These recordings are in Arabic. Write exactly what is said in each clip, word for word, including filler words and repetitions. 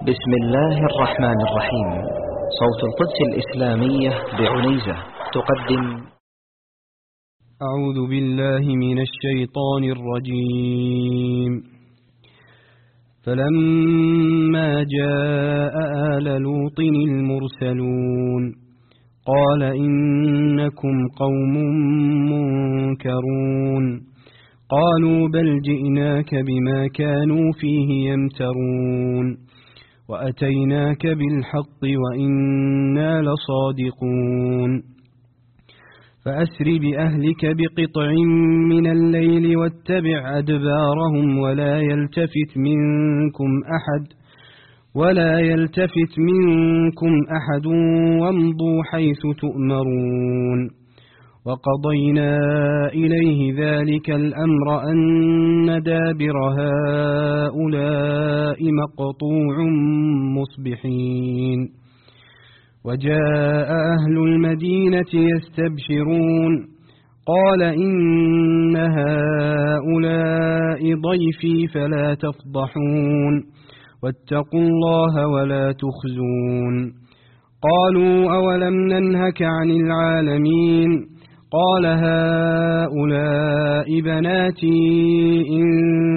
بسم الله الرحمن الرحيم. صوت القدس الإسلامية بعنيزة تقدم. أعوذ بالله من الشيطان الرجيم. فلما جاء آل لوط المرسلون قال إنكم قوم منكرون. قالوا بل جئناك بما كانوا فيه يمترون وأتيناك بالحق وإنا لصادقون. فأسر بأهلك بقطع من الليل واتبع أدبارهم ولا يلتفت منكم أحد ولا يلتفت منكم أحد وامضوا حيث تؤمرون. وقضينا إليه ذلك الأمر أن دابر هؤلاء مقطوع مصبحين. وجاء أهل المدينة يستبشرون قال إن هؤلاء ضيفي فلا تفضحون واتقوا الله ولا تخزون. قالوا أولم ننهك عن العالمين؟ قال هؤلاء بناتي إن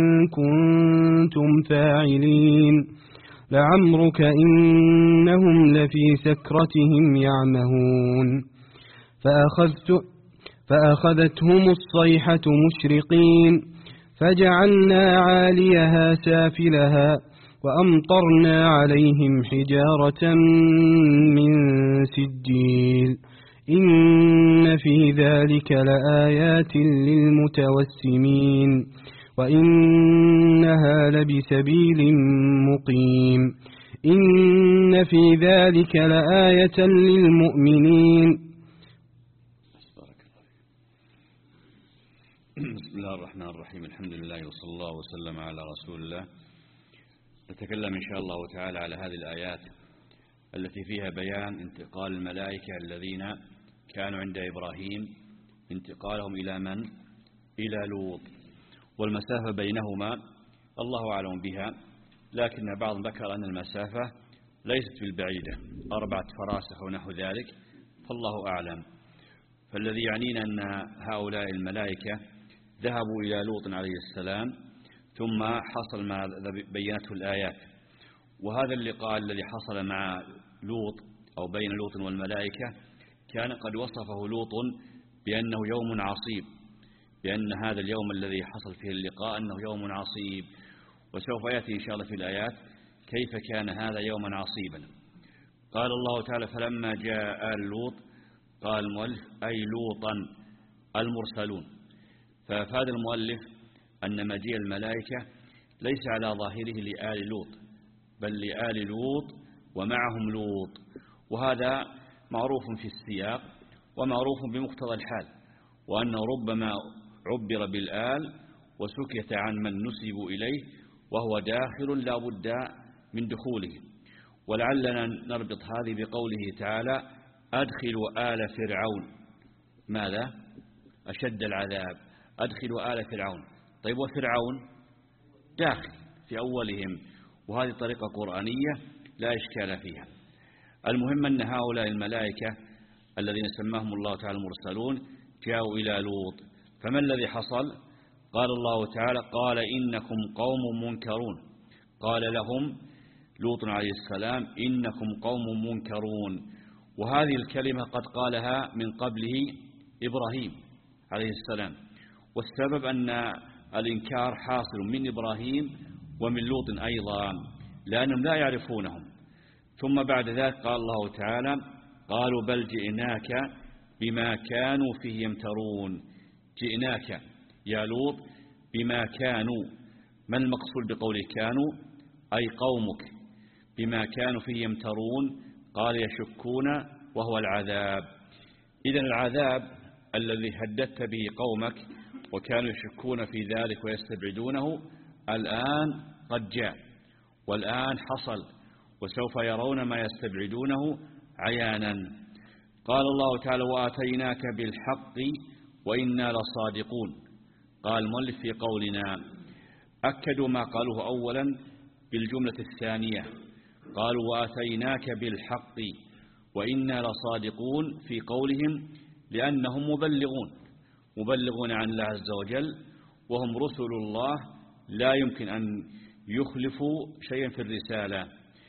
كنتم فاعلين لعمرك إنهم لفي سكرتهم يعمهون. فأخذت فأخذتهم الصيحة مشرقين فجعلنا عاليها سافلها وأمطرنا عليهم حجارة من سجيل إن في ذلك لآيات للمتوسمين وإنها لبسبيل مقيم إن في ذلك لآية للمؤمنين. بسم الله الرحمن الرحيم. الحمد لله وصلى الله وسلم على رسول الله. نتكلم إن شاء الله تعالى على هذه الآيات التي فيها بيان انتقال الملائكة الذين كانوا عند إبراهيم، انتقالهم إلى من؟ إلى لوط. والمسافة بينهما الله أعلم بها، لكن بعض ذكر أن المسافة ليست بالبعيدة، أربعة فراسخ ونحو ذلك، فالله أعلم. فالذي يعنينا أن هؤلاء الملائكة ذهبوا إلى لوط عليه السلام ثم حصل ما بينته الآيات. وهذا اللقاء الذي حصل مع لوط أو بين لوط والملائكة كان قد وصفه لوط بأنه يوم عصيب، بأن هذا اليوم الذي حصل فيه اللقاء أنه يوم عصيب، وسوف يأتي إن شاء الله في الآيات كيف كان هذا يوما عصيبا. قال الله تعالى فلما جاء آل لوط، قال المؤلف أي لوطا المرسلون. فأفاد المؤلف أن مجيء الملائكة ليس على ظاهره لآل لوط بل لآل لوط ومعهم لوط، وهذا معروف في السياق ومعروف بمقتضى الحال، وأنه ربما عبر بالآل وسكت عن من نسب إليه وهو داخل لا بد من دخوله. ولعلنا نربط هذه بقوله تعالى أدخلوا آل فرعون ماذا؟ أشد العذاب، أدخلوا آل فرعون. طيب وفرعون داخل في أولهم، وهذه طريقة قرآنية لا إشكال فيها. المهم أن هؤلاء الملائكة الذين سماهم الله تعالى المرسلون جاءوا إلى لوط. فما الذي حصل؟ قال الله تعالى قال إنكم قوم منكرون. قال لهم لوط عليه السلام إنكم قوم منكرون، وهذه الكلمة قد قالها من قبله إبراهيم عليه السلام، والسبب أن الإنكار حاصل من إبراهيم ومن لوط أيضا لأنهم لا يعرفونهم. ثم بعد ذلك قال الله تعالى قالوا بل جئناك بما كانوا فيه يمترون. جئناك يا لوط بما كانوا، ما المقصود بقوله كانوا؟ أي قومك بما كانوا فيه يمترون. قال يشكون وهو العذاب. إذن العذاب الذي هددت به قومك وكانوا يشكون في ذلك ويستبعدونه الآن قد جاء والآن حصل، وسوف يرون ما يستبعدونه عيانا. قال الله تعالى وآتيناك بالحق وإنا لصادقون. قال المؤلف في قولنا أكدوا ما قالوه أولا بالجملة الثانية، قالوا وآتيناك بالحق وإنا لصادقون في قولهم لأنهم مبلغون مبلغون عن الله عز وجل، وهم رسل الله لا يمكن أن يخلفوا شيئا في الرسالة.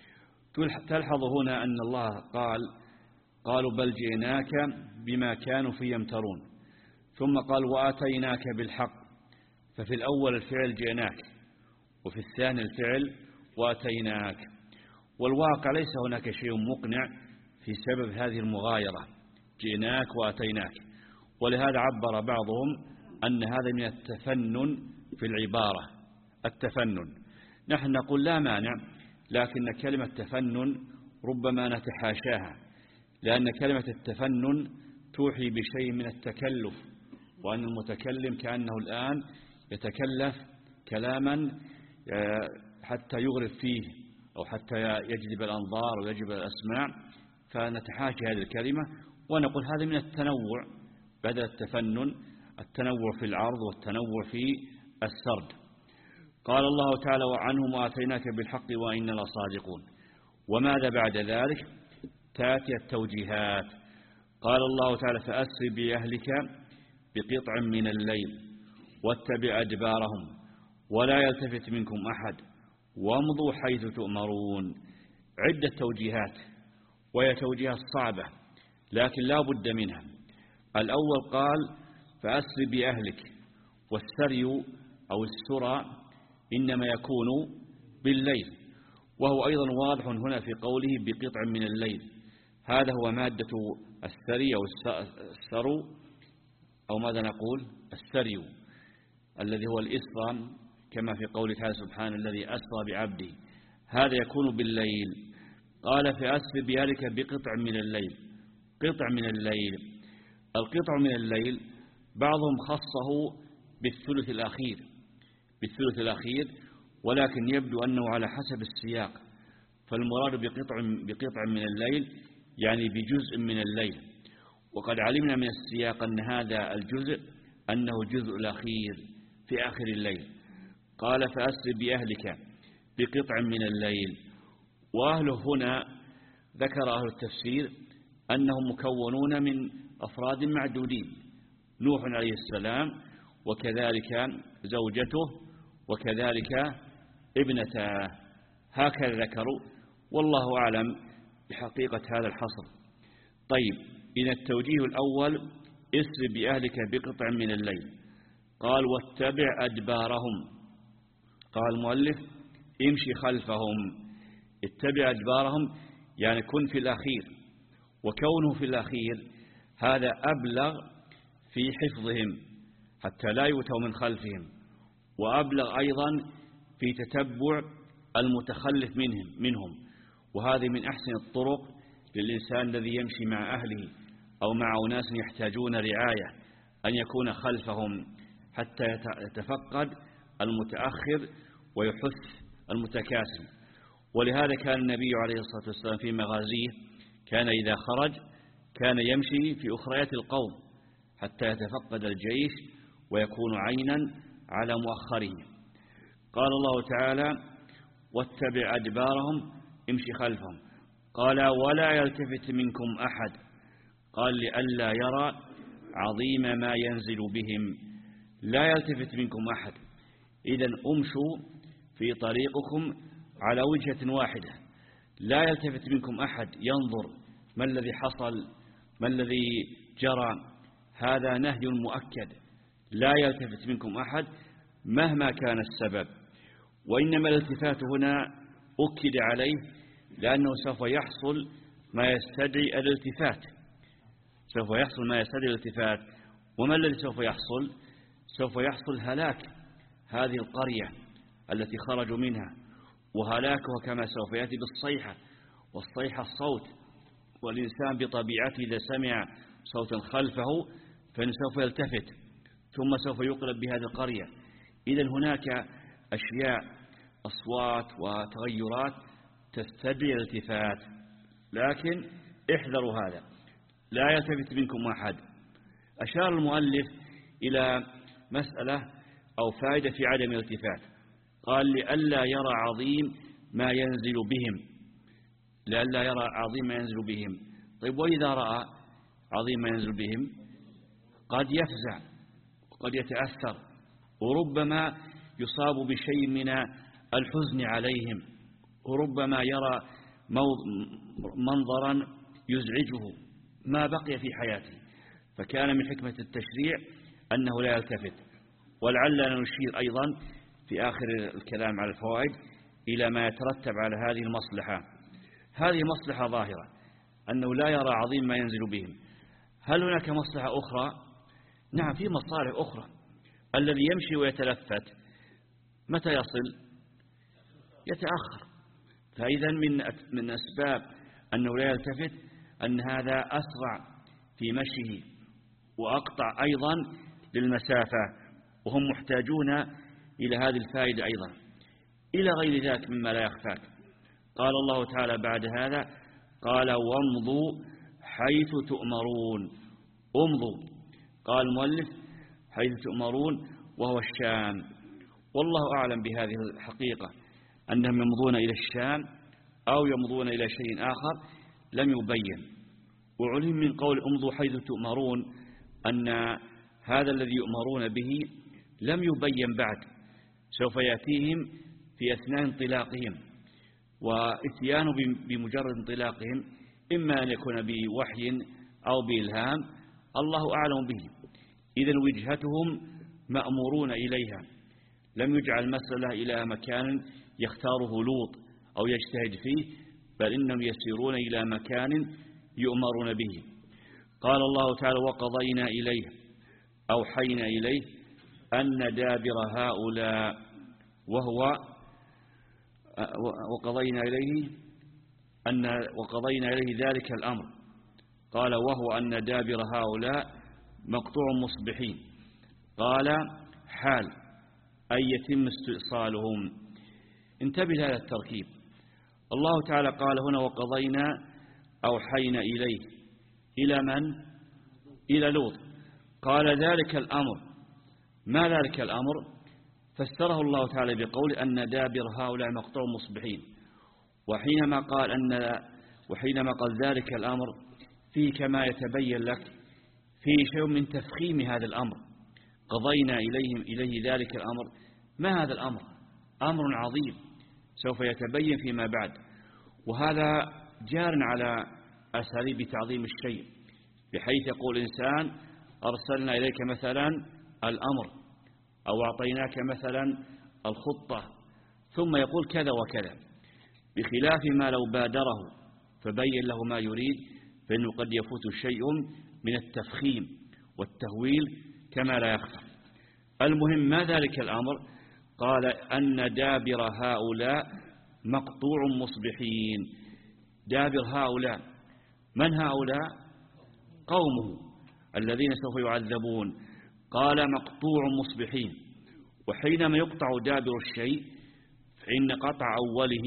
تلحظ هنا أن الله قال قالوا بل جئناك بما كانوا فيه يمترون، ثم قال وآتيناك بالحق، ففي الأول الفعل جئناك وفي الثاني الفعل وآتيناك، والواقع ليس هناك شيء مقنع في سبب هذه المغايرة جئناك وآتيناك، ولهذا عبر بعضهم أن هذا من التفنن في العبارة. التفنن نحن نقول لا مانع، لكن كلمة تفنن ربما نتحاشاها، لأن كلمة التفنن توحي بشيء من التكلف، وأن المتكلم كأنه الآن يتكلف كلاما حتى يغرب فيه أو حتى يجذب الأنظار ويجذب الأسماع، فنتحاشى هذه الكلمة ونقول هذا من التنوع بدل التفنن، التنوع في العرض والتنوع في السرد. قال الله تعالى وعنهم وآتيناك بالحق وإنا لصادقون. وماذا بعد ذلك؟ تأتي التوجيهات. قال الله تعالى فأسر بأهلك بقطع من الليل واتبع أدبارهم ولا يلتفت منكم أحد وامضوا حيث تؤمرون. عدة توجيهات، وهي توجيهات صعبة لكن لا بد منها. الأول قال فأسر بأهلك، والسري أو السرى إنما يكون بالليل، وهو أيضا واضح هنا في قوله بقطع من الليل. هذا هو مادة السري أو السرو، أو ماذا نقول السري الذي هو الإسرى، كما في قوله تعالى سبحانه الذي أسرى بعبده، هذا يكون بالليل. قال فأسر بأهلك بقطع من الليل. قطع من الليل، القطع من الليل بعضهم خصه بالثلث الأخير بالثلث الأخير ولكن يبدو أنه على حسب السياق، فالمراد بقطع بقطع من الليل يعني بجزء من الليل، وقد علمنا من السياق أن هذا الجزء أنه الجزء الأخير في آخر الليل. قال فأسر بأهلك بقطع من الليل، وأهله هنا ذكر أهل التفسير أنهم مكونون من أفراد معدودين، نوح عليه السلام وكذلك زوجته وكذلك ابنته، هكذا ذكروا، والله أعلم بحقيقة هذا الحصر. طيب، إن التوجيه الأول اسر بأهلك بقطع من الليل، قال واتبع أدبارهم، قال المؤلف امشي خلفهم. اتبع أدبارهم يعني كن في الأخير، وكونه في الأخير هذا أبلغ في حفظهم حتى لا يؤتوا من خلفهم، وأبلغ أيضا في تتبع المتخلف منهم منهم وهذه من أحسن الطرق للإنسان الذي يمشي مع أهله أو مع أناس يحتاجون رعاية أن يكون خلفهم حتى يتفقد المتأخر ويحث المتكاسل. ولهذا كان النبي عليه الصلاة والسلام في مغازيه كان إذا خرج كان يمشي في أخريات القوم حتى يتفقد الجيش ويكون عينا على مؤخره. قال الله تعالى واتبع أدبارهم امشي خلفهم. قال ولا يلتفت منكم أحد، قال لئلا يرى عظيم ما ينزل بهم. لا يلتفت منكم أحد، إذن أمشوا في طريقكم على وجهة واحدة، لا يلتفت منكم أحد ينظر ما الذي حصل ما الذي جرى، هذا نهي مؤكد، لا يلتفت منكم أحد مهما كان السبب. وإنما الالتفات هنا أكد عليه لأنه سوف يحصل ما يستدعي الالتفات، سوف يحصل ما يستدعي الالتفات. وما الذي سوف يحصل؟ سوف يحصل هلاك هذه القرية التي خرجوا منها، وهلاكها كما سوف يأتي بالصيحة، والصيحة الصوت، والإنسان بطبيعته إذا سمع صوتا خلفه فإنه سوف يلتفت ثم سوف يقلب بهذه القرية. إذن هناك أشياء أصوات وتغيرات تستدعي الالتفات، لكن احذروا هذا، لا يلتفت منكم أحد. أشار المؤلف إلى مسألة أو فائدة في عدم الالتفات، قال لئلا يرى عظيم ما ينزل بهم. لئلا يرى عظيم ما ينزل بهم. طيب وإذا رأى عظيم ما ينزل بهم قد يفزع وقد يتأثر، وربما يصاب بشيء من الحزن عليهم، وربما يرى منظرا يزعجه ما بقي في حياته. فكان من حكمة التشريع أنه لا يلتفت. ولعلنا نشير أيضا في آخر الكلام على الفوائد إلى ما يترتب على هذه المصلحة. هذه مصلحة ظاهرة أنه لا يرى عظيم ما ينزل بهم. هل هناك مصلحة أخرى؟ نعم، في مصالح أخرى. الذي يمشي ويتلفت متى يصل؟ يتأخر. فإذا من من أسباب أنه لا يلتفت أن هذا أسرع في مشيه وأقطع أيضا للمسافة، وهم محتاجون إلى هذه الفائدة أيضا، إلى غير ذلك مما لا يخفاك. قال الله تعالى بعد هذا قال وامضوا حيث تؤمرون. امضوا، قال المؤلف حيث تؤمرون وهو الشام. والله أعلم بهذه الحقيقة، أنهم يمضون إلى الشام أو يمضون إلى شيء آخر لم يبين. وعلم من قول امضوا حيث تؤمرون أن هذا الذي يؤمرون به لم يبين بعد، سوف يأتيهم في أثناء انطلاقهم، وإتيانه بمجرد انطلاقهم إما أن يكون بوحي أو بإلهام الله أعلم به. إذن وجهتهم مأمورون إليها، لم يجعل المسألة إلى مكان يختاره لوط أو يجتهد فيه، بل إنهم يسيرون إلى مكان يؤمرون به. قال الله تعالى وقضينا إليه أوحينا إليه أن دابر هؤلاء وهو وقضينا إليه أن وقضينا إليه ذلك الأمر. قال وهو أن دابر هؤلاء مقطوع مصبحين. قال حال أي يتم استئصالهم. انتبه لهذا التركيب. الله تعالى قال هنا وقضينا أوحينا إليه إلى من؟ إلى لوط. قال ذلك الأمر. ما ذلك الأمر؟ فسره الله تعالى بقول أن دابر هؤلاء مقطوع مصبحين. وحينما قال أن وحينما قال ذلك الأمر فيه كما يتبين لك فيه شيء من تفخيم هذا الأمر. قضينا إليهم إليه ذلك الأمر. ما هذا الأمر؟ أمر عظيم سوف يتبين فيما بعد، وهذا جار على أساليب تعظيم الشيء، بحيث يقول إنسان أرسلنا إليك مثلا الأمر أو أعطيناك مثلا الخطة، ثم يقول كذا وكذا، بخلاف ما لو بادره فبين له ما يريد، فإنه قد يفوت شيء من التفخيم والتهويل كما لا يخفى. المهم ما ذلك الأمر؟ قال أن دابر هؤلاء مقطوع مصبحين. دابر هؤلاء من هؤلاء؟ قومه الذين سوف يعذبون. قال مقطوع مصبحين. وحينما يقطع دابر الشيء فإن قطع أوله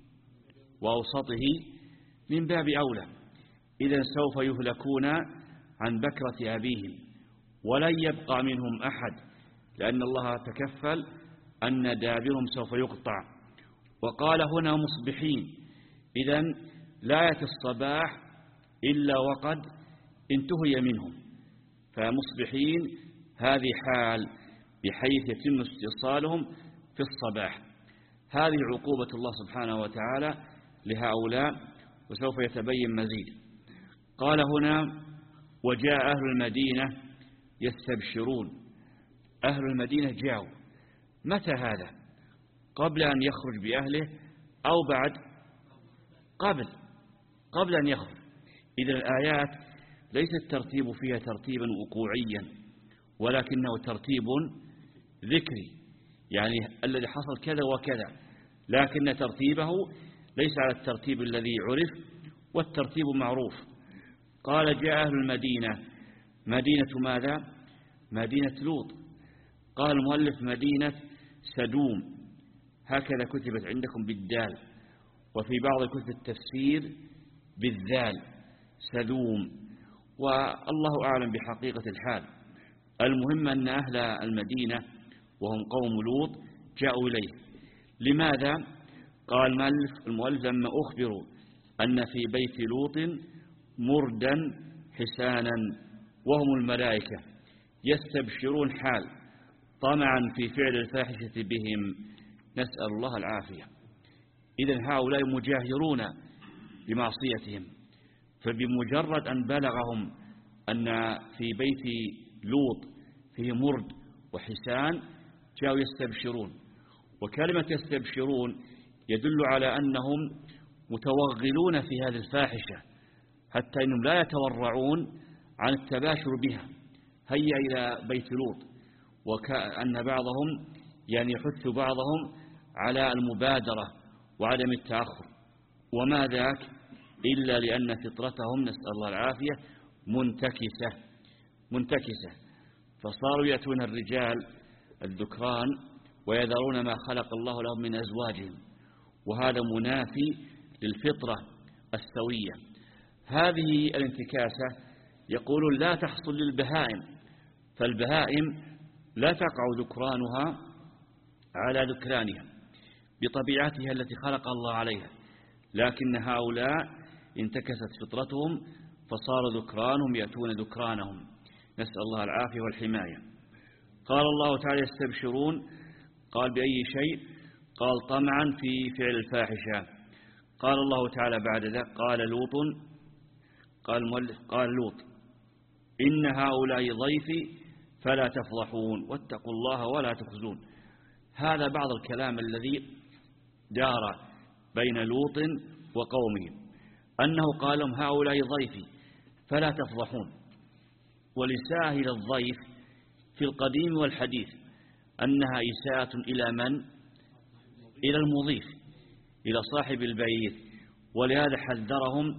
وأوسطه من باب أولى، إذن سوف يهلكون عن بكرة أبيهم ولن يبقى منهم أحد، لأن الله تكفل أن دابرهم سوف يقطع. وقال هنا مصبحين، إذن لا يأتي الصباح إلا وقد انتهي منهم، فمصبحين هذه حال بحيث يتم استئصالهم في الصباح. هذه عقوبة الله سبحانه وتعالى لهؤلاء، وسوف يتبين مزيد. قال هنا وجاء أهل المدينة يستبشرون. أهل المدينة جاءوا متى هذا؟ قبل أن يخرج بأهله أو بعد؟ قبل قبل أن يخرج. إذا الآيات ليس الترتيب فيها ترتيبا وقوعيا، ولكنه ترتيب ذكري، يعني الذي حصل كذا وكذا، لكن ترتيبه ليس على الترتيب الذي عرف، والترتيب معروف. قال جاء أهل المدينة. مدينة ماذا؟ مدينة لوط. قال المؤلف مدينة سدوم، هكذا كتبت عندكم بالدال، وفي بعض كتب التفسير بالذال سدوم، والله أعلم بحقيقة الحال. المهم أن أهل المدينة وهم قوم لوط جاءوا إليه. لماذا؟ قال المؤلف لما أخبروا أن في بيت لوط مردا حسانا وهم الملائكة يستبشرون حال طمعا في فعل الفاحشة بهم، نسأل الله العافية. إذن هؤلاء مجاهرون بمعصيتهم، فبمجرد أن بلغهم أن في بيت لوط فيه مرد وحسان جاءوا يستبشرون. وكلمة يستبشرون يدل على أنهم متوغلون في هذه الفاحشة حتى أنهم لا يتورعون عن التباشر بها. هيا إلى بيت لوط، وكأن بعضهم يعني يحث بعضهم على المبادرة وعدم التأخر، وما ذاك إلا لأن فطرتهم نسأل الله العافية منتكسة منتكسة فصاروا يأتون الرجال الذكران ويذرون ما خلق الله لهم من أزواجهم، وهذا منافي للفطرة السوية. هذه الانتكاسة يقولون لا تحصل للبهائم، فالبهائم لا تقع ذكرانها على ذكرانها بطبيعتها التي خلق الله عليها، لكن هؤلاء انتكست فطرتهم فصار ذكرانهم يأتون ذكرانهم، نسأل الله العافية والحماية. قال الله تعالى يستبشرون، قال بأي شيء؟ قال طمعا في فعل الفاحشة. قال الله تعالى بعد ذلك قال لوط قال المؤلف قال لوط إن هؤلاء ضيفي فلا تفضحون واتقوا الله ولا تخزون. هذا بعض الكلام الذي دار بين لوط وقومه، أنه قال لهم هؤلاء ضيفي فلا تفضحون. ولساهل الضيف في القديم والحديث أنها إساءة إلى من؟ إلى المضيف، إلى صاحب البيت، ولهذا حذرهم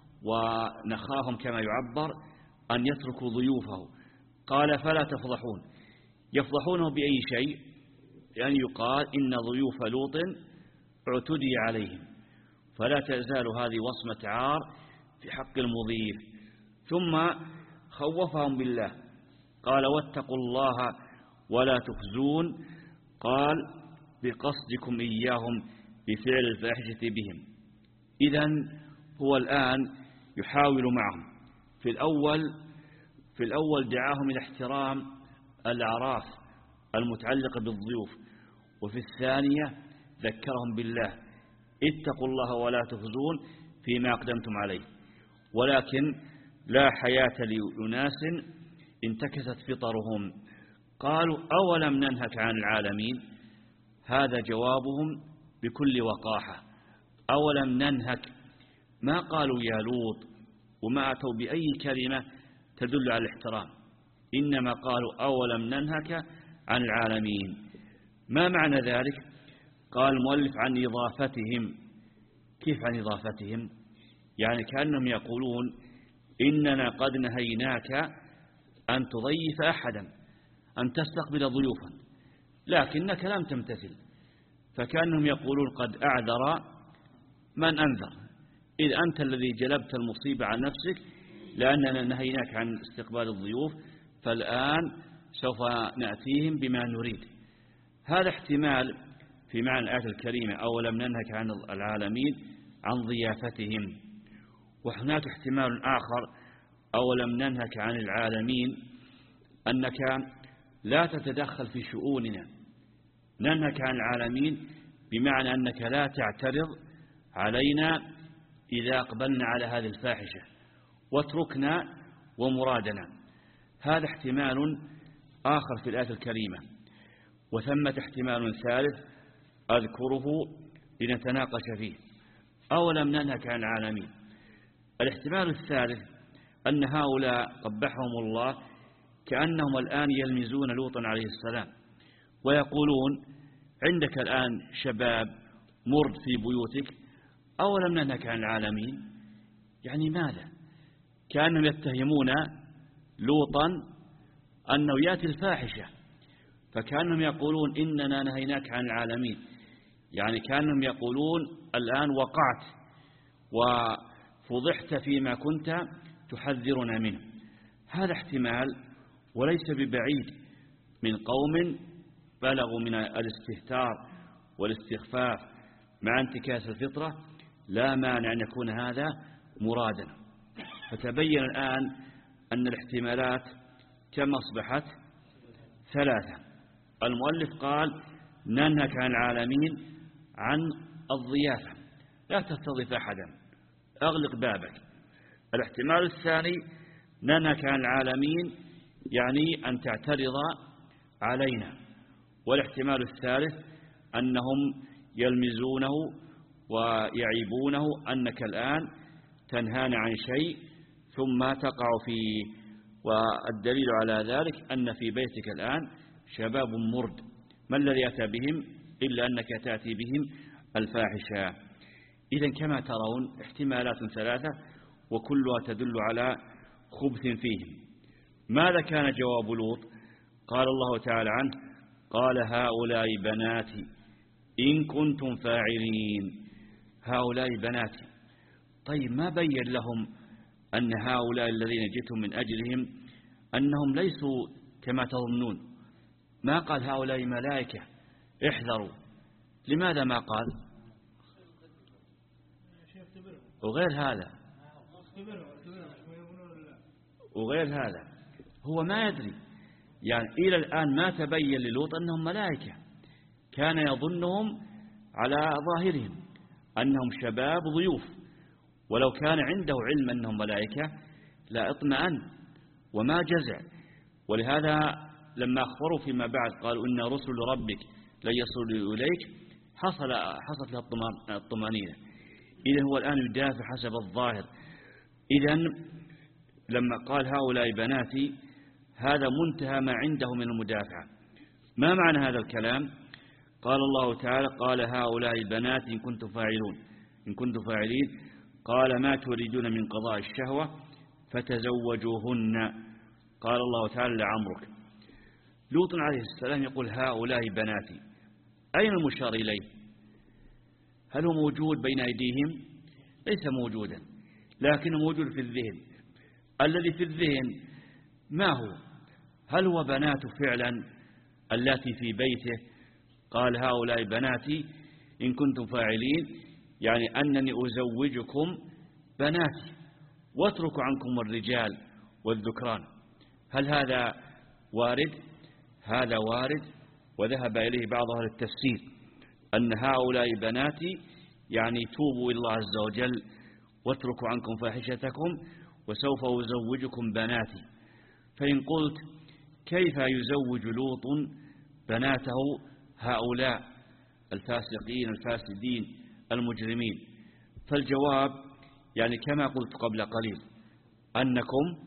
ونخاهم كما يعبر أن يتركوا ضيوفه. قال فلا تفضحون، يفضحونه بأي شيء؟ يعني يقال إن ضيوف لوط اعتدي عليهم، فلا تزال هذه وصمة عار في حق المضيف. ثم خوفهم بالله، قال واتقوا الله ولا تخزون، قال بقصدكم إياهم بفعل الفاحشة بهم. إذن هو الآن يحاول معهم. في الأول في الأول دعاهم إلى احترام الأعراف المتعلقة بالضيوف، وفي الثانية ذكرهم بالله اتقوا الله ولا تخزون فيما أقدمتم عليه. ولكن لا حياة لأناس انتكست فطرهم. قالوا أولم ننهك عن العالمين؟ هذا جوابهم بكل وقاحة. أولم ننهك، ما قالوا يا لوط وما أتوا بأي كلمة تدل على الاحترام، إنما قالوا أولم ننهك عن العالمين. ما معنى ذلك؟ قال المؤلف عن إضافتهم. كيف عن إضافتهم؟ يعني كأنهم يقولون إننا قد نهيناك أن تضيف أحدا، أن تستقبل ضيوفا، لكنك لم تمتثل. فكأنهم يقولون قد أعذر من أنذر، إذ أنت الذي جلبت المصيبة عن نفسك لأننا نهيناك عن استقبال الضيوف، فالآن سوف نأتيهم بما نريد. هذا احتمال في معنى الآية الكريمة أولم ننهك عن العالمين عن ضيافتهم. وهناك احتمال آخر أولم ننهك عن العالمين أنك لا تتدخل في شؤوننا. ننهك عن العالمين بمعنى أنك لا تعترض علينا إذا أقبلنا على هذه الفاحشة، واتركنا ومرادنا. هذا احتمال آخر في الآية الكريمة. وثمة احتمال ثالث أذكره لنتناقش فيه. أولم ننهك عن العالمين. الاحتمال الثالث أن هؤلاء قبحهم الله كأنهم الآن يلمزون لوطا عليه السلام ويقولون عندك الآن شباب مرد في بيوتك، أولم ننهك عن العالمين؟ يعني ماذا؟ كأنهم يتهمون لوطا أنه يأتي الفاحشة، فكأنهم يقولون إننا نهيناك عن العالمين، يعني كأنهم يقولون الآن وقعت وفضحت فيما كنت تحذرنا منه. هذا احتمال وليس ببعيد من قوم بلغوا من الاستهتار والاستخفاف مع انتكاس الفطرة لا مانع أن يكون هذا مرادا. فتبين الآن أن الاحتمالات كم أصبحت؟ ثلاثة. المؤلف قال ننهك عن العالمين عن الضيافة، لا تستضيف أحدا، أغلق بابك. الاحتمال الثاني ننهك عن العالمين يعني أن تعترض علينا. والاحتمال الثالث أنهم يلمزونه ويعيبونه أنك الآن تنهانا عن شيء ثم تقع فيه. والدليل على ذلك أن في بيتك الآن شباب مرد، ما الذي أتى بهم إلا أنك تأتي بهم الفاحشة. إذن كما ترون احتمالات ثلاثة وكلها تدل على خبث فيهم. ماذا كان جواب لوط؟ قال الله تعالى عنه قال هؤلاء بناتي إن كنتم فاعلين. هؤلاء بناتي. طيب ما بين لهم أن هؤلاء الذين جئتم من أجلهم أنهم ليسوا كما تظنون؟ ما قال هؤلاء ملائكة احذروا. لماذا ما قال؟ وغير هذا وغير هذا هو ما يدري، يعني إلى الآن ما تبين للوط أنهم ملائكة، كان يظنهم على ظاهرهم أنهم شباب ضيوف، ولو كان عنده علم أنهم ملائكة لا اطمأن وما جزع. ولهذا لما أخبروا فيما بعد قالوا إن رسل ربك لن يصلوا إليك حصل حصلت له الطمأنينة. إذن هو الآن يدافع حسب الظاهر. إذن لما قال هؤلاء بناتي هذا منتهى ما عنده من المدافعة. ما معنى هذا الكلام؟ قال الله تعالى قال هؤلاء بناتي إن كنتم فاعلون إن كنتم فاعلين. قال ما تريدون من قضاء الشهوة فتزوجوهن. قال الله تعالى لعمرك. لوط عليه السلام يقول هؤلاء بناتي، أين المشار إليه؟ هل هو موجود بين أيديهم؟ ليس موجودا، لكنه موجود في الذهن. الذي في الذهن ما هو؟ هل هو بنات فعلا التي في بيته؟ قال هؤلاء بناتي إن كنتم فاعلين، يعني أنني أزوجكم بناتي واترك عنكم الرجال والذكران. هل هذا وارد؟ هذا وارد، وذهب إليه بعض أهل التفسير أن هؤلاء بناتي يعني توبوا إلى الله عز وجل واتركوا عنكم فاحشتكم وسوف أزوجكم بناتي. فإن قلت كيف يزوج لوط بناته هؤلاء الفاسقين الفاسدين المجرمين؟ فالجواب يعني كما قلت قبل قليل أنكم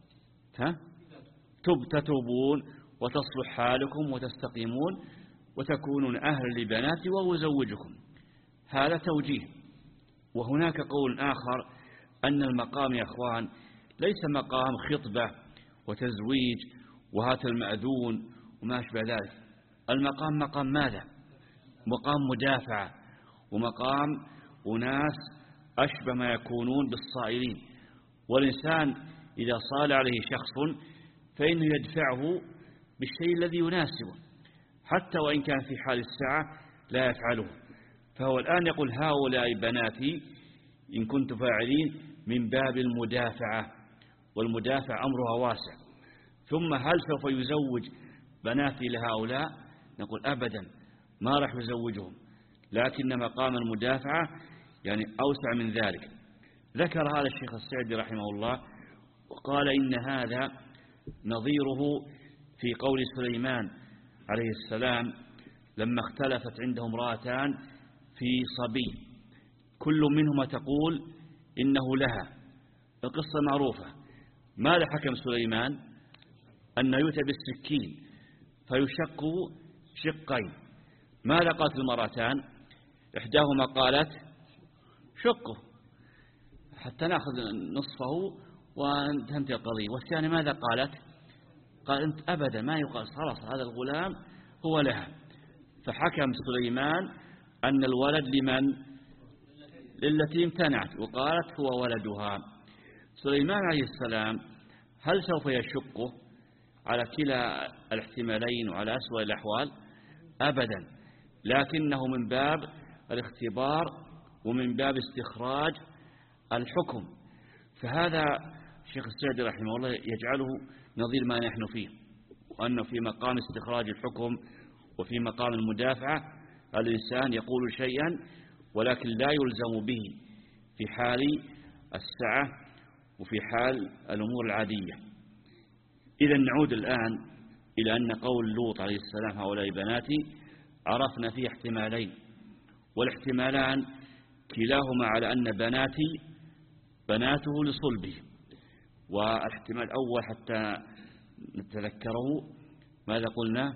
تتوبون وتصلح حالكم وتستقيمون وتكونون أهل لبناتي وأزوجكم. هذا توجيه. وهناك قول آخر أن المقام يا أخوان ليس مقام خطبة وتزويج وهات المأذون وما أشبه ذلك. المقام مقام ماذا؟ مقام مدافعة، ومقام أناس أشبه ما يكونون بالصائلين. والإنسان إذا صال عليه شخص فإنه يدفعه بالشيء الذي يناسبه حتى وإن كان في حال الساعة لا يفعله. فهو الآن يقول هؤلاء بناتي إن كنت فاعلين من باب المدافعة، والمدافع أمرها واسع. ثم هل سوف يزوج بناتي لهؤلاء؟ نقول أبدا ما راح يزوجهم، لكن مقام المدافعة يعني أوسع من ذلك. ذكر هذا الشيخ السعدي رحمه الله وقال إن هذا نظيره في قول سليمان عليه السلام لما اختلفت عندهم امرأتان في صبي كل منهما تقول إنه لها. القصة معروفة. ماذا حكم سليمان؟ أن يؤتى بالسكين فيشق شقين. ماذا قالت المرأتان؟ إحداهما قالت شقه حتى نأخذ نصفه وتنتهي القضية، والثانية ماذا قالت؟ قال أنت أبدا ما يقال، خلاص هذا الغلام هو لها. فحكم سليمان أن الولد لمن؟ للتي امتنعت وقالت هو ولدها. سليمان عليه السلام هل سوف يشقه على كلا الاحتمالين وعلى أسوأ الأحوال؟ أبدا، لكنه من باب الاختبار ومن باب استخراج الحكم. فهذا الشيخ السعدي رحمه الله يجعله نظير ما نحن فيه، وأنه في مقام استخراج الحكم وفي مقام المدافعة الإنسان يقول شيئا ولكن لا يلزم به في حال السعة وفي حال الأمور العادية. إذا نعود الآن إلى أن قول لوط عليه السلام هؤلاء بناتي عرفنا فيه احتمالين، والاحتمالان كلاهما على أن بناتي بناته لصلبه. والاحتمال الأول حتى نتذكره ماذا قلنا؟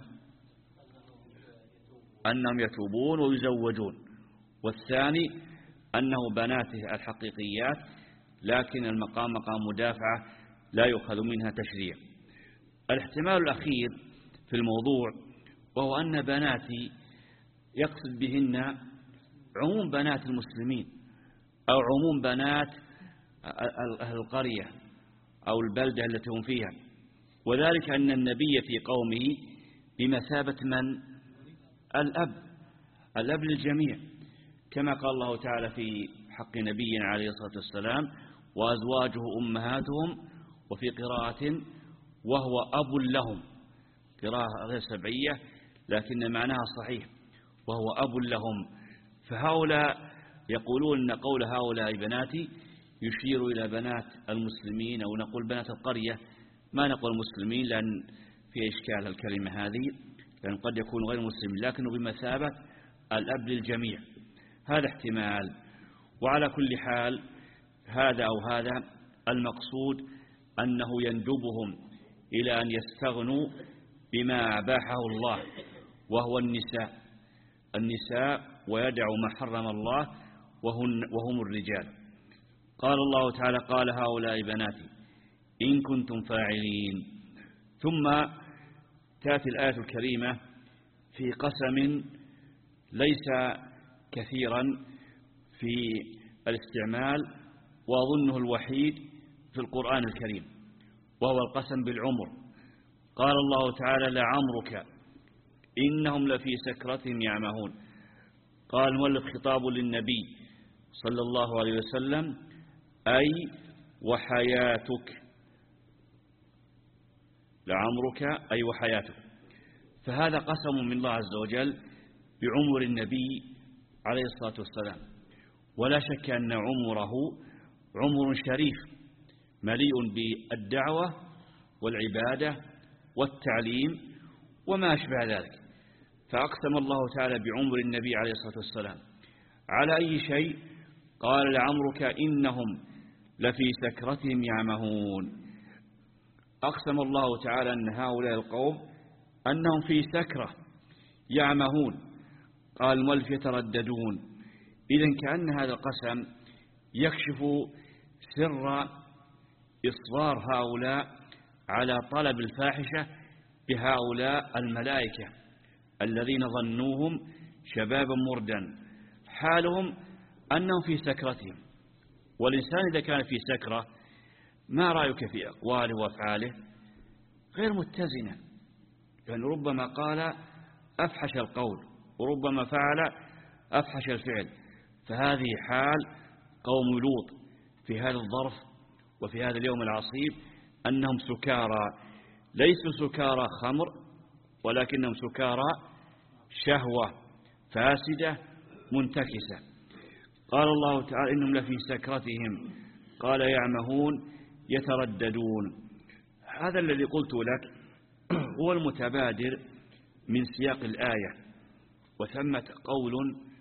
أنهم يتوبون ويزوجون، والثاني أنه بناته الحقيقيات لكن المقام مقام مدافعة لا يؤخذ منها تشريع. الاحتمال الأخير في الموضوع وهو أن بناتي يقصد بهن عموم بنات المسلمين أو عموم بنات أهل القرية أو البلدة التي هم فيها، وذلك أن النبي في قومه بمثابة من؟ الأب، الأب للجميع، كما قال الله تعالى في حق نبينا عليه الصلاة والسلام وأزواجه أمهاتهم، وفي قراءة وهو أب لهم، قراءة غير سبعية لكن معناها صحيح، وهو أب لهم. فهؤلاء يقولون أن قول هؤلاء بناتي يشير إلى بنات المسلمين، أو نقول بنات القرية، ما نقول المسلمين لأن في إشكال الكلمة هذه، لأن قد يكون غير مسلم لكنه بمثابة الأب للجميع. هذا احتمال. وعلى كل حال هذا أو هذا المقصود أنه يندبهم إلى أن يستغنوا بما أباحه الله وهو النساء النساء ويدعوا ما حرم الله وهم الرجال. قال الله تعالى قال هؤلاء بناتي إن كنتم فاعلين. ثم تأتي الآية الكريمة في قسم ليس كثيرا في الاستعمال وأظنه الوحيد في القرآن الكريم، وهو القسم بالعمر. قال الله تعالى لعمرك إنهم لفي سكرتهم يعمهون. قال المؤلف خطاب للنبي صلى الله عليه وسلم أي وحياتك، لعمرك أي وحياتك. فهذا قسم من الله عز وجل بعمر النبي عليه الصلاة والسلام، ولا شك أن عمره عمر شريف مليء بالدعوة والعبادة والتعليم وما أشبه ذلك. فأقسم الله تعالى بعمر النبي عليه الصلاة والسلام على أي شيء؟ قال لعمرك إنهم لفي سكرتهم يعمهون. أقسم الله تعالى أن هؤلاء القوم أنهم في سكرة يعمهون. قال المؤلف يترددون. إذن كأن هذا القسم يكشف سر إصرار هؤلاء على طلب الفاحشة بهؤلاء الملائكة الذين ظنوهم شبابا مردا، حالهم أنهم في سكرتهم. والإنسان إذا كان في سكرة ما رأيك في أقواله وأفعاله؟ غير متزنة، لأن ربما قال أفحش القول وربما فعل أفحش الفعل. فهذه حال قوم لوط في هذا الظرف وفي هذا اليوم العصيب، أنهم سكارى، ليسوا سكارى خمر ولكنهم سكارى شهوة فاسدة منتكسة. قال الله تعالى إنهم لفي سكرتهم، قال يعمهون يترددون. هذا الذي قلت لك هو المتبادر من سياق الآية. وثمة قول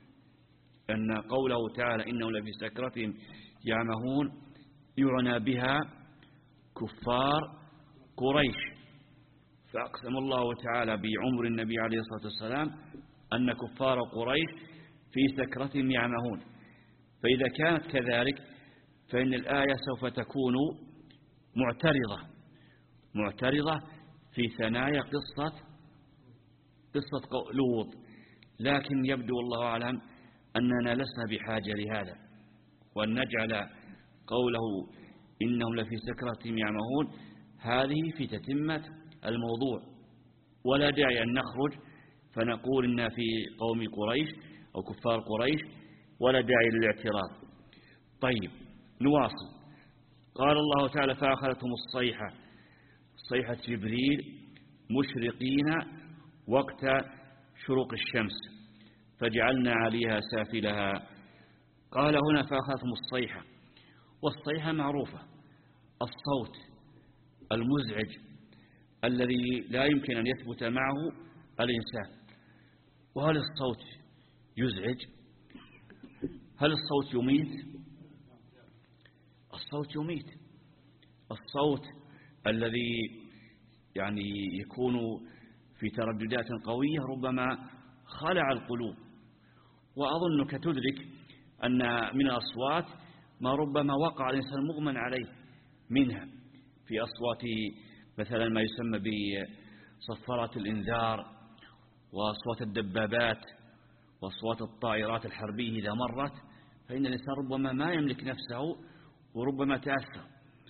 أن قوله تعالى إنهم لفي سكرتهم يعمهون يعنى بها كفار قريش. فأقسم الله تعالى بعمر النبي عليه الصلاة والسلام أن كفار قريش في سكرتهم يعمهون. فإذا كانت كذلك فإن الآية سوف تكون معترضة معترضة في ثنايا قصة قصة لوط، لكن يبدو والله أعلم أننا لسنا بحاجة لهذا، وأن نجعل قوله إنهم لفي سكرتهم يعمهون هذه في تتمة الموضوع، ولا داعي أن نخرج فنقول إن في قوم قريش أو كفار قريش ولا داعي للاعتراض. طيب نواصل. قال الله تعالى فأخذتهم الصيحة، صيحة جبريل مشرقين وقت شروق الشمس فجعلنا عليها سافلها. قال هنا فأخذتهم الصيحة، والصيحة معروفة، الصوت المزعج الذي لا يمكن أن يثبت معه الإنسان. وهل الصوت يزعج؟ هل الصوت يميت؟ الصوت يميت. الصوت الذي يعني يكون في ترددات قوية ربما خلع القلوب. وأظنك تدرك أن من الأصوات ما ربما وقع الإنسان مغمى عليه منها، في أصوات مثلا ما يسمى بصفارات الإنذار، وأصوات الدبابات، وأصوات الطائرات الحربية إذا مرت، فإن الإنسان ربما ما يملك نفسه وربما تأثر.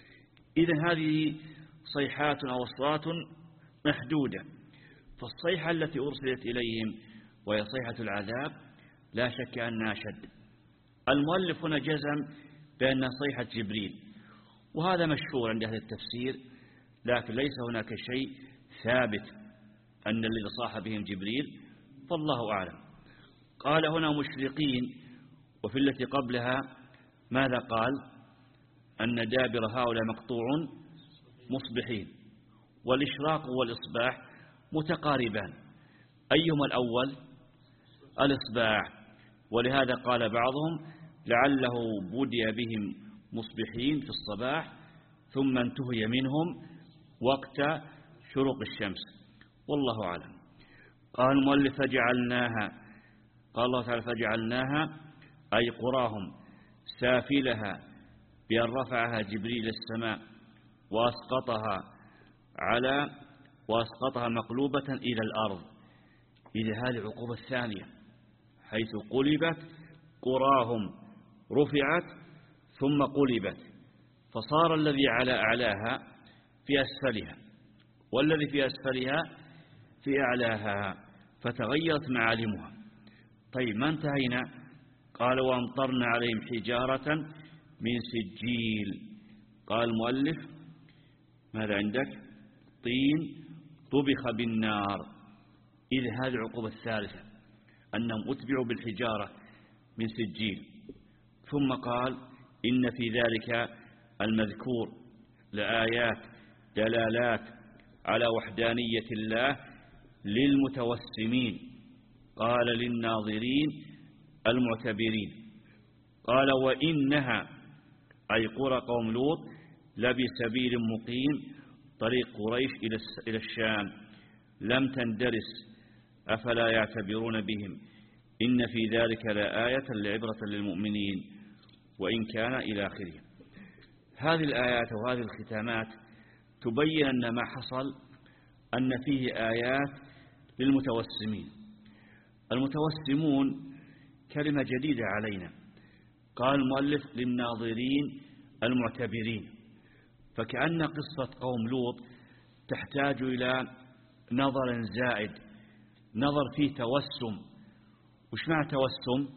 إذن هذه صيحات أو أصوات محدودة. فالصيحة التي أرسلت إليهم وهي صيحة العذاب لا شك أنها أشد. المؤلف هنا جزم بأنها صيحة جبريل، وهذا مشهور عند أهل التفسير، لكن ليس هناك شيء ثابت أن الذي صاح بهم جبريل، فالله أعلم. قال هنا مشرقين، وفي التي قبلها ماذا قال؟ أن دابر هؤلاء مقطوع مصبحين. والإشراق والإصباح متقاربان، أيهما الأول؟ الإصباح. ولهذا قال بعضهم لعله بدأ بهم مصبحين في الصباح ثم انتهي منهم وقت شروق الشمس، والله أعلم. قال المؤلف فجعلناها، قال الله تعالى فجعلناها أي قراهم سافلها بأن رفعها جبريل السماء وأسقطها على وأسقطها مقلوبة إلى الأرض. إلى هذه العقوبة الثانية حيث قلبت، قراهم رفعت ثم قلبت، فصار الذي على أعلاها في أسفلها والذي في أسفلها في أعلاها، فتغيرت معالمها. طيب ما انتهينا؟ قال وأمطرنا عليهم حجارة من سجيل. قال المؤلف ماذا عندك؟ طين طبخ بالنار. إذ هذه العقوبة الثالثة أنهم أتبعوا بالحجارة من سجيل. ثم قال إن في ذلك المذكور لآيات دلالات على وحدانية الله للمتوسمين، قال للناظرين المعتبرين. قال وإنها أي قرى قوم لوط لبسبيل مقيم، طريق قريش إلى الشام، لم تندرس أفلا يعتبرون بهم، إن في ذلك لآية لعبرة للمؤمنين وإن كان إلى آخره. هذه الآيات وهذه الختامات تبين أن ما حصل أن فيه آيات للمتوسمين. المتوسمون كلمة جديدة علينا. قال المؤلف للناظرين المعتبرين، فكأن قصة قوم لوط تحتاج إلى نظر زائد، نظر فيه توسم. وش معنى توسم؟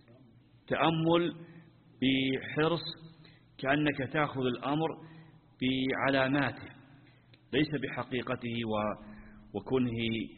تأمل بحرص، كأنك تأخذ الأمر بعلاماته ليس بحقيقته وكنه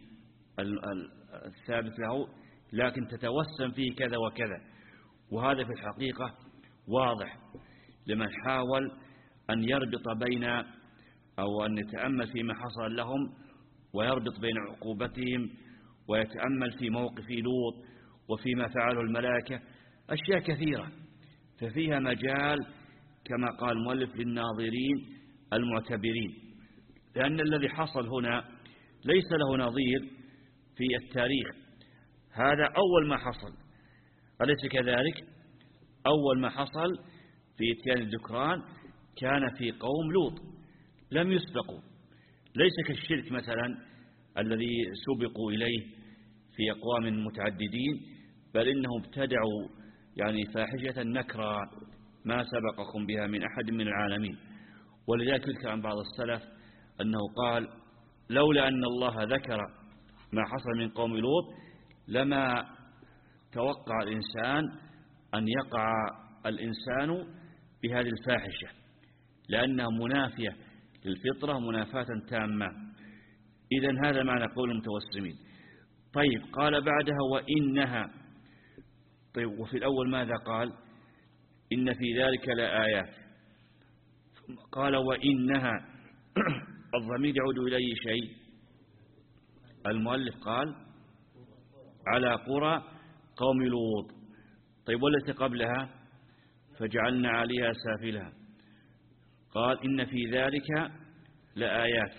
الثابت له، لكن تتوسم فيه كذا وكذا. وهذا في الحقيقة واضح لمن حاول أن يربط بين أو أن يتأمل فيما حصل لهم ويربط بين عقوبتهم ويتأمل في موقف لوط وفيما فعله الملائكة، أشياء كثيرة، ففيها مجال كما قال المؤلف للناظرين المعتبرين، لأن الذي حصل هنا ليس له نظير في التاريخ. هذا أول ما حصل، أليس كذلك؟ أول ما حصل في إتيان الذكران كان في قوم لوط، لم يسبقوا، ليس كالشرك مثلا الذي سبقوا إليه في أقوام متعددين، بل إنهم ابتدعوا يعني فاحشة نكرا ما سبقكم بها من أحد من العالمين. ولذلك يذكر عن بعض السلف أنه قال لولا أن الله ذكر ما حصل من قوم لوط لما توقع الإنسان أن يقع الإنسان بهذه الفاحشة، لأنها منافية للفطرة منافاة تامة. إذن هذا معنى قول المتوسمين. طيب قال بعدها وإنها. طيب وفي الأول ماذا قال؟ إن في ذلك لآيات. قال وإنها الضمير يعود إلى أي شيء؟ المؤلف قال على قرى قوم لوط. طيب والتي قبلها فجعلنا عليها سافلها. قال إن في ذلك لآيات.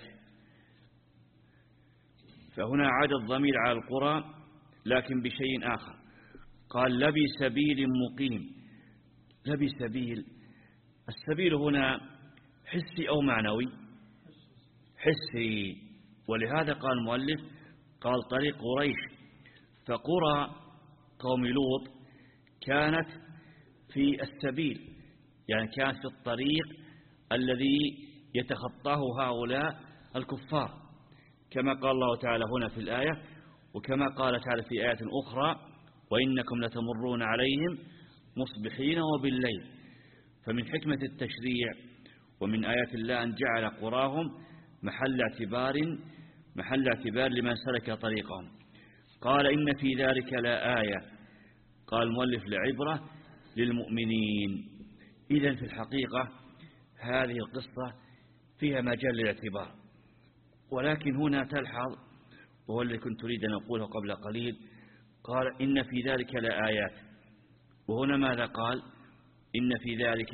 فهنا عاد الضمير على القرى لكن بشيء آخر. قال لبي سبيل مقيم. لبي سبيل، السبيل هنا حسي أو معنوي؟ حسي. ولهذا قال المؤلف قال طريق قريش. فقرى قوم لوط كانت في السبيل، يعني كانت في الطريق الذي يتخطاه هؤلاء الكفار، كما قال الله تعالى هنا في الآية، وكما قال تعالى في آيات أخرى وإنكم لتمرون عليهم مصبحين وبالليل. فمن حكمة التشريع ومن آيات الله أن جعل قراهم محل اعتبار محل اعتبار لمن سلك طريقهم. قال إن في ذلك لا آية. قال المؤلف لعبرة للمؤمنين. إذن في الحقيقة هذه القصة فيها مجال للاعتبار، ولكن هنا تلحظ، وهو الذي كنت أريد أن أقوله قبل قليل، قال إن في ذلك لآيات، وهنا ماذا قال؟ إن في ذلك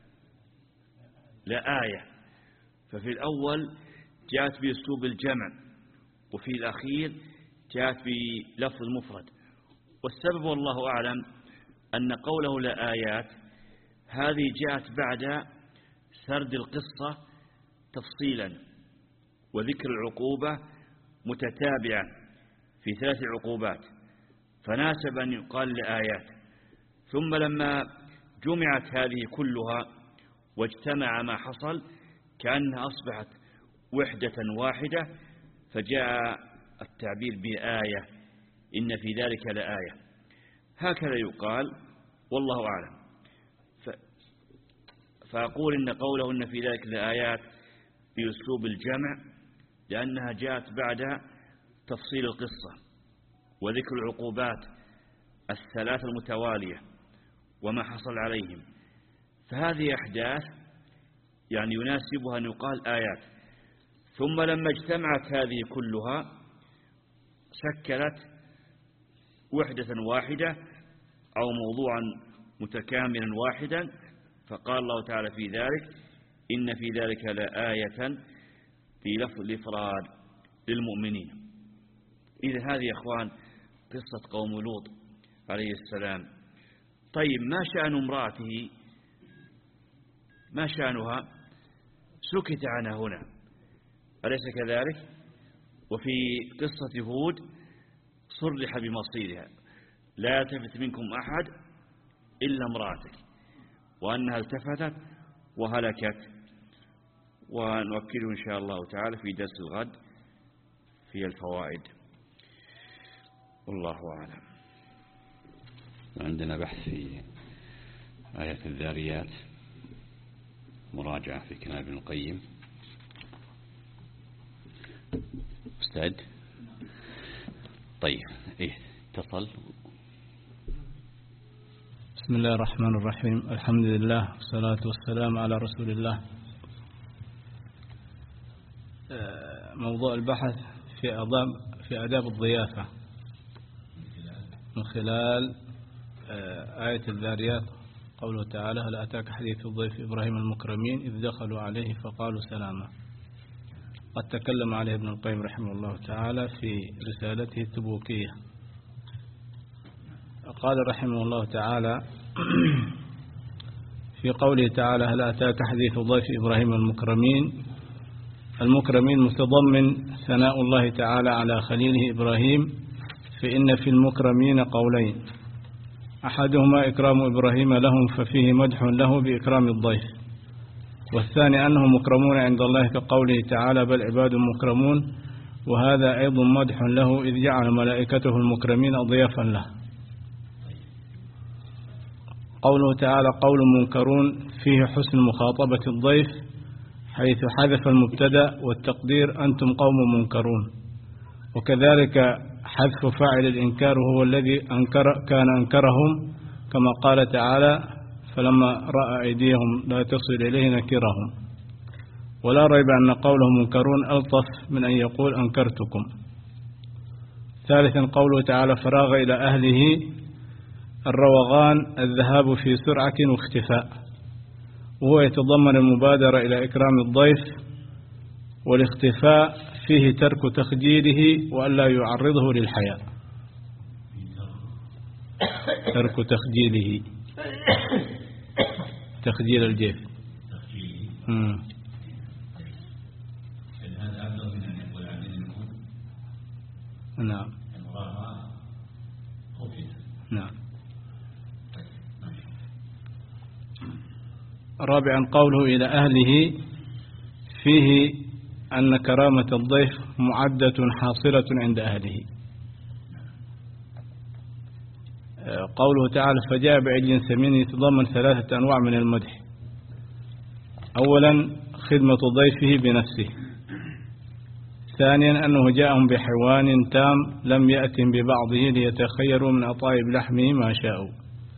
لآية. ففي الأول جاءت بأسلوب الجمع، وفي الأخير جاءت بلفظ المفرد. والسبب والله أعلم أن قوله لآيات هذه جاءت بعد سرد القصة تفصيلا وذكر العقوبة متتابعة في ثلاث عقوبات، فناسب أن يقال لآيات. ثم لما جمعت هذه كلها واجتمع ما حصل كأنها أصبحت وحدة واحدة، فجاء التعبير بآية، إن في ذلك لآية. هكذا يقال والله أعلم. فأقول إن قوله إن في ذلك لآيات بأسلوب الجمع لأنها جاءت بعد تفصيل القصة وذكر العقوبات الثلاث المتوالية وما حصل عليهم، فهذه أحداث يعني يناسبها أن يقال آيات. ثم لما اجتمعت هذه كلها شكلت وحدة واحدة أو موضوعا متكاملا واحدا، فقال الله تعالى في ذلك إن في ذلك لآية في لفظ الإفراد للمؤمنين. إذا هذه يا أخوان قصة قوم لوط عليه السلام. طيب ما شأن امرأته؟ ما شأنها؟ سكت عنها هنا، أليس كذلك؟ وفي قصة هود صرح بمصيرها، لا يلتفت منكم أحد إلا امرأتك، وأنها التفتت وهلكت. ونؤكده إن شاء الله تعالى في درس الغد في الفوائد. والله أعلم. عندنا بحث في آية الذاريات، مراجعة في كلام ابن القيم. مستعد؟ طيب إيه اتصل. بسم الله الرحمن الرحيم. الحمد لله والصلاة والسلام على رسول الله. موضوع البحث في آداب في آداب الضيافة من خلال آية الذاريات، قوله تعالى هل أتاك حديث الضيف إبراهيم المكرمين إذ دخلوا عليه فقالوا سلاما. قد تكلم عليه ابن القيم رحمه الله تعالى في رسالته التبوكية. قال رحمه الله تعالى في قوله تعالى هل أتاك حديث ضيف إبراهيم المكرمين، المكرمين متضمن ثناء الله تعالى على خليله إبراهيم، فإن في المكرمين قولين، أحدهما إكرام إبراهيم لهم ففيه مدح له بإكرام الضيف، والثاني أنهم مكرمون عند الله كقوله تعالى بل عباد مكرمون، وهذا أيضا مدح له إذ جعل ملائكته المكرمين ضيافا له. قوله تعالى قول منكرون فيه حسن مخاطبة الضيف، حيث حذف المبتدأ والتقدير أنتم قوم منكرون، وكذلك حذف فاعل الإنكار هو الذي أنكر كان أنكرهم، كما قال تعالى فلما رأى أيديهم لا تصل إليه نكرهم. ولا ريب أن قوله منكرون ألطف من أن يقول أنكرتكم. ثالثا قوله تعالى فراغ إلى أهله، الروغان الذهاب في سرعة واختفاء، وهو يتضمن المبادرة إلى إكرام الضيف، والاختفاء فيه ترك تخجيله وألا يعرضه للحياء. ترك تخجيله، تخجيل الجيف. نعم نعم. رابعا قوله إلى أهله، فيه أن كرامة الضيف معدة حاصلة عند أهله. قوله تعالى فجاء بعجل سمين يتضمن ثلاثة أنواع من المدح. أولا خدمة ضيفه بنفسه، ثانيا أنه جاءهم بحيوان تام لم يأتهم ببعضه ليتخيروا من أطايب لحمه ما شاءوا،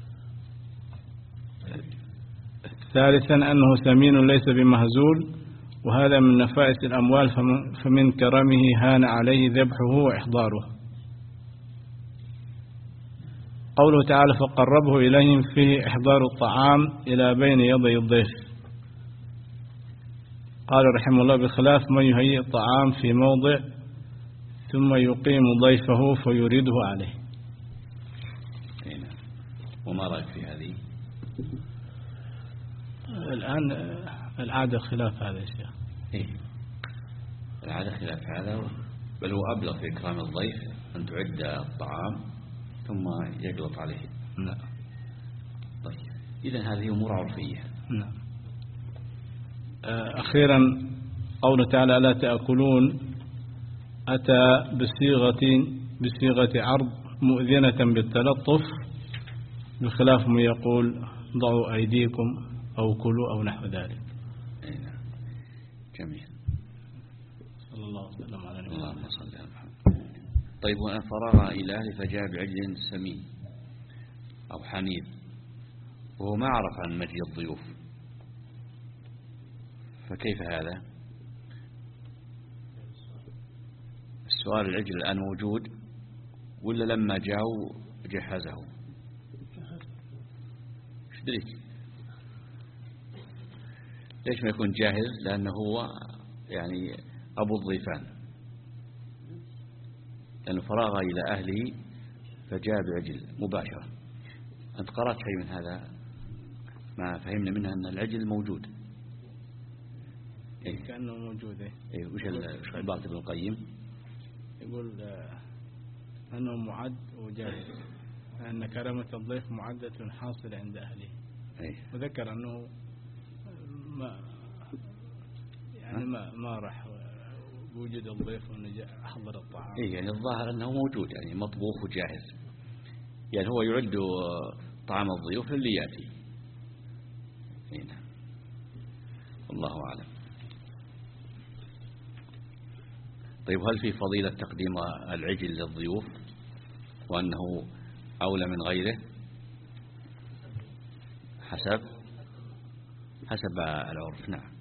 ثالثا أنه سمين ليس بمهزول، وهذا من نفائس الأموال، فمن كرمه هان عليه ذبحه وإحضاره. قوله تعالى فقربه إليهم، فيه إحضار الطعام إلى بين يدي الضيف. قال رحمه الله بخلاف من يهيئ الطعام في موضع ثم يقيم ضيفه فيريده عليه. وما رأيك في هذه؟ الآن العادة خلاف هذا الشيء. إيه؟ العادة خلاف هذا، بل هو أبلغ في إكرام الضيف أن تعد الطعام ثم يقلط عليه. نعم. طيب إذن هذه أمور عرفية. نعم. أخيرا قوله تعالى لا تأكلون، أتى بصيغة بصيغة عرض مؤذنة بالتلطف، بخلاف من يقول ضعوا أيديكم أو كلوا أو نحو ذلك. جميل. صلى الله عليه وسلم على نبينا اللهم صل على محمد. طيب وأن فرغ إلى أهله فجاء بعجل سمين أو حنيذ، وهو ما عرف عن مجيء الضيوف، فكيف هذا؟ السؤال العجل الآن موجود ولا لما جاءوا جهزه؟ ايش دريك؟ ليش ما يكون جاهز؟ لأنه هو يعني أبو الضيفان، لأنه فرغ إلى أهله فجاء بعجل مباشرة. أنت قرأت شيء من هذا؟ ما فهمنا منها أن العجل موجود. إيه؟ كأنه موجود. إيه؟ إيه وش وش عبارة ابن القيم؟ يقول أنه معد وجاهز، أن كرامة الضيف معدة حاصلة عند أهله. إيه؟ وذكر أنه ما يعني ما ما راح وجد الضيف وأحضر الطعام. إيه يعني الظاهر أنه موجود، يعني مطبوخ وجاهز، يعني هو يعد طعام الضيوف اللي يأتي. هنا والله أعلم. طيب هل في فضيلة تقديم العجل للضيوف وأنه أولى من غيره؟ حسب حسب العرف. نعم.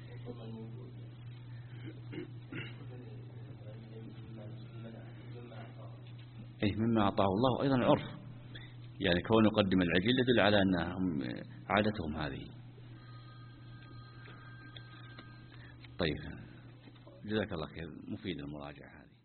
إيه مما أعطاه الله، وأيضا العرف، يعني كون يقدم العجل يدل على أنهم عادتهم هذه. طيب جزاك الله خير، مفيد المراجعة هذه.